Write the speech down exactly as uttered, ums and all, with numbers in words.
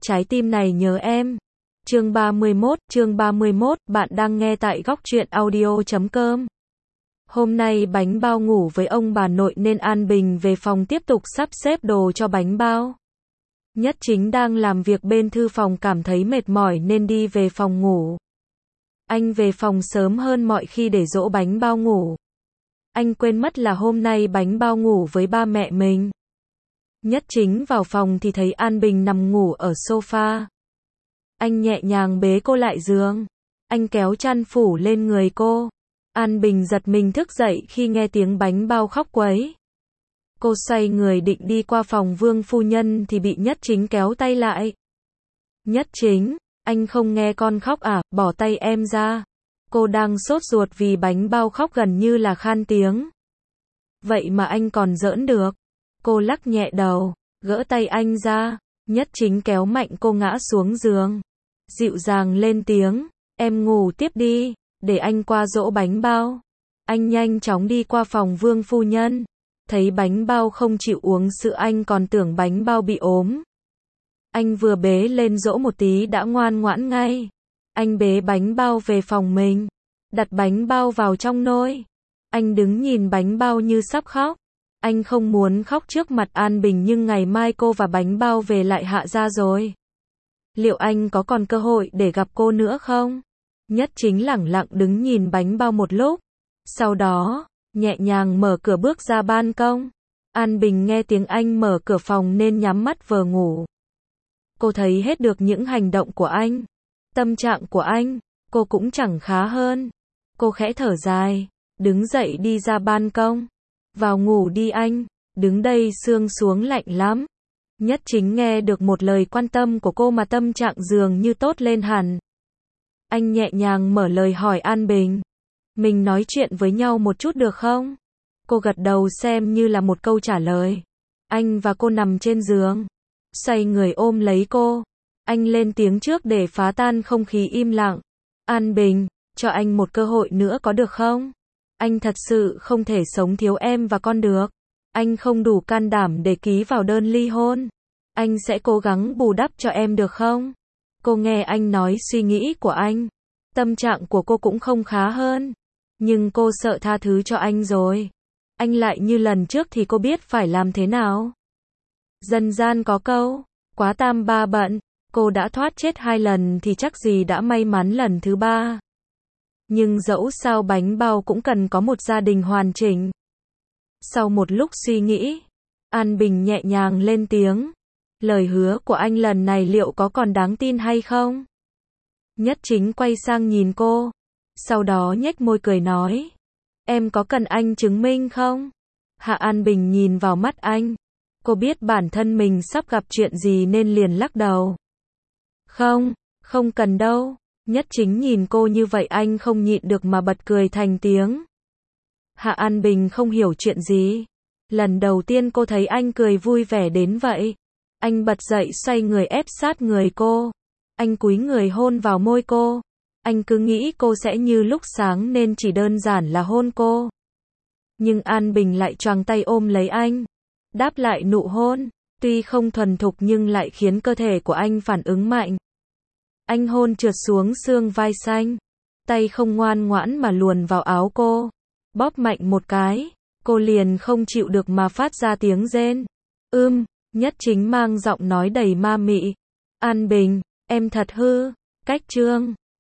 trái tim này nhớ em. Chương ba mươi mốt, chương ba mươi mốt, bạn đang nghe tại góc truyện audio chấm com. Hôm nay bánh bao ngủ với ông bà nội nên An Bình về phòng tiếp tục sắp xếp đồ cho bánh bao. Nhất Chính đang làm việc bên thư phòng cảm thấy mệt mỏi nên đi về phòng ngủ. Anh về phòng sớm hơn mọi khi để dỗ bánh bao ngủ. Anh quên mất là hôm nay bánh bao ngủ với ba mẹ mình. Nhất Chính vào phòng thì thấy An Bình nằm ngủ ở sofa. Anh nhẹ nhàng bế cô lại giường. Anh kéo chăn phủ lên người cô. An Bình giật mình thức dậy khi nghe tiếng bánh bao khóc quấy. Cô xoay người định đi qua phòng Vương phu nhân thì bị Nhất Chính kéo tay lại. Nhất Chính, anh không nghe con khóc à, bỏ tay em ra. Cô đang sốt ruột vì bánh bao khóc gần như là khan tiếng. Vậy mà anh còn giỡn được. Cô lắc nhẹ đầu, gỡ tay anh ra. Nhất Chính kéo mạnh cô ngã xuống giường. Dịu dàng lên tiếng, em ngủ tiếp đi, để anh qua dỗ bánh bao. Anh nhanh chóng đi qua phòng Vương phu nhân. Thấy bánh bao không chịu uống sữa anh còn tưởng bánh bao bị ốm. Anh vừa bế lên dỗ một tí đã ngoan ngoãn ngay. Anh bế bánh bao về phòng mình. Đặt bánh bao vào trong nôi. Anh đứng nhìn bánh bao như sắp khóc. Anh không muốn khóc trước mặt An Bình nhưng ngày mai cô và bánh bao về lại Hạ gia rồi. Liệu anh có còn cơ hội để gặp cô nữa không? Nhất Chính lẳng lặng đứng nhìn bánh bao một lúc. Sau đó, nhẹ nhàng mở cửa bước ra ban công. An Bình nghe tiếng anh mở cửa phòng nên nhắm mắt vờ ngủ. Cô thấy hết được những hành động của anh. Tâm trạng của anh, cô cũng chẳng khá hơn. Cô khẽ thở dài, đứng dậy đi ra ban công. Vào ngủ đi anh, đứng đây sương xuống lạnh lắm. Nhất Chính nghe được một lời quan tâm của cô mà tâm trạng dường như tốt lên hẳn. Anh nhẹ nhàng mở lời hỏi An Bình. Mình nói chuyện với nhau một chút được không? Cô gật đầu xem như là một câu trả lời. Anh và cô nằm trên giường. Xoay người ôm lấy cô. Anh lên tiếng trước để phá tan không khí im lặng. An Bình, cho anh một cơ hội nữa có được không? Anh thật sự không thể sống thiếu em và con được. Anh không đủ can đảm để ký vào đơn ly hôn. Anh sẽ cố gắng bù đắp cho em được không? Cô nghe anh nói suy nghĩ của anh. Tâm trạng của cô cũng không khá hơn. Nhưng cô sợ tha thứ cho anh rồi. Anh lại như lần trước thì cô biết phải làm thế nào. Dân gian có câu, quá tam ba bận, cô đã thoát chết hai lần thì chắc gì đã may mắn lần thứ ba. Nhưng dẫu sao bánh bao cũng cần có một gia đình hoàn chỉnh. Sau một lúc suy nghĩ, An Bình nhẹ nhàng lên tiếng. Lời hứa của anh lần này liệu có còn đáng tin hay không? Nhất Chính quay sang nhìn cô. Sau đó nhếch môi cười nói. Em có cần anh chứng minh không? Hạ An Bình nhìn vào mắt anh. Cô biết bản thân mình sắp gặp chuyện gì nên liền lắc đầu. Không, không cần đâu. Nhất Chính nhìn cô như vậy anh không nhịn được mà bật cười thành tiếng. Hạ An Bình không hiểu chuyện gì. Lần đầu tiên cô thấy anh cười vui vẻ đến vậy. Anh bật dậy xoay người ép sát người cô. Anh cúi người hôn vào môi cô. Anh cứ nghĩ cô sẽ như lúc sáng nên chỉ đơn giản là hôn cô. Nhưng An Bình lại choàng tay ôm lấy anh. Đáp lại nụ hôn. Tuy không thuần thục nhưng lại khiến cơ thể của anh phản ứng mạnh. Anh hôn trượt xuống xương vai xanh. Tay không ngoan ngoãn mà luồn vào áo cô. Bóp mạnh một cái. Cô liền không chịu được mà phát ra tiếng rên. Ưm, Nhất Chính mang giọng nói đầy ma mị. An Bình, em thật hư. Cách chương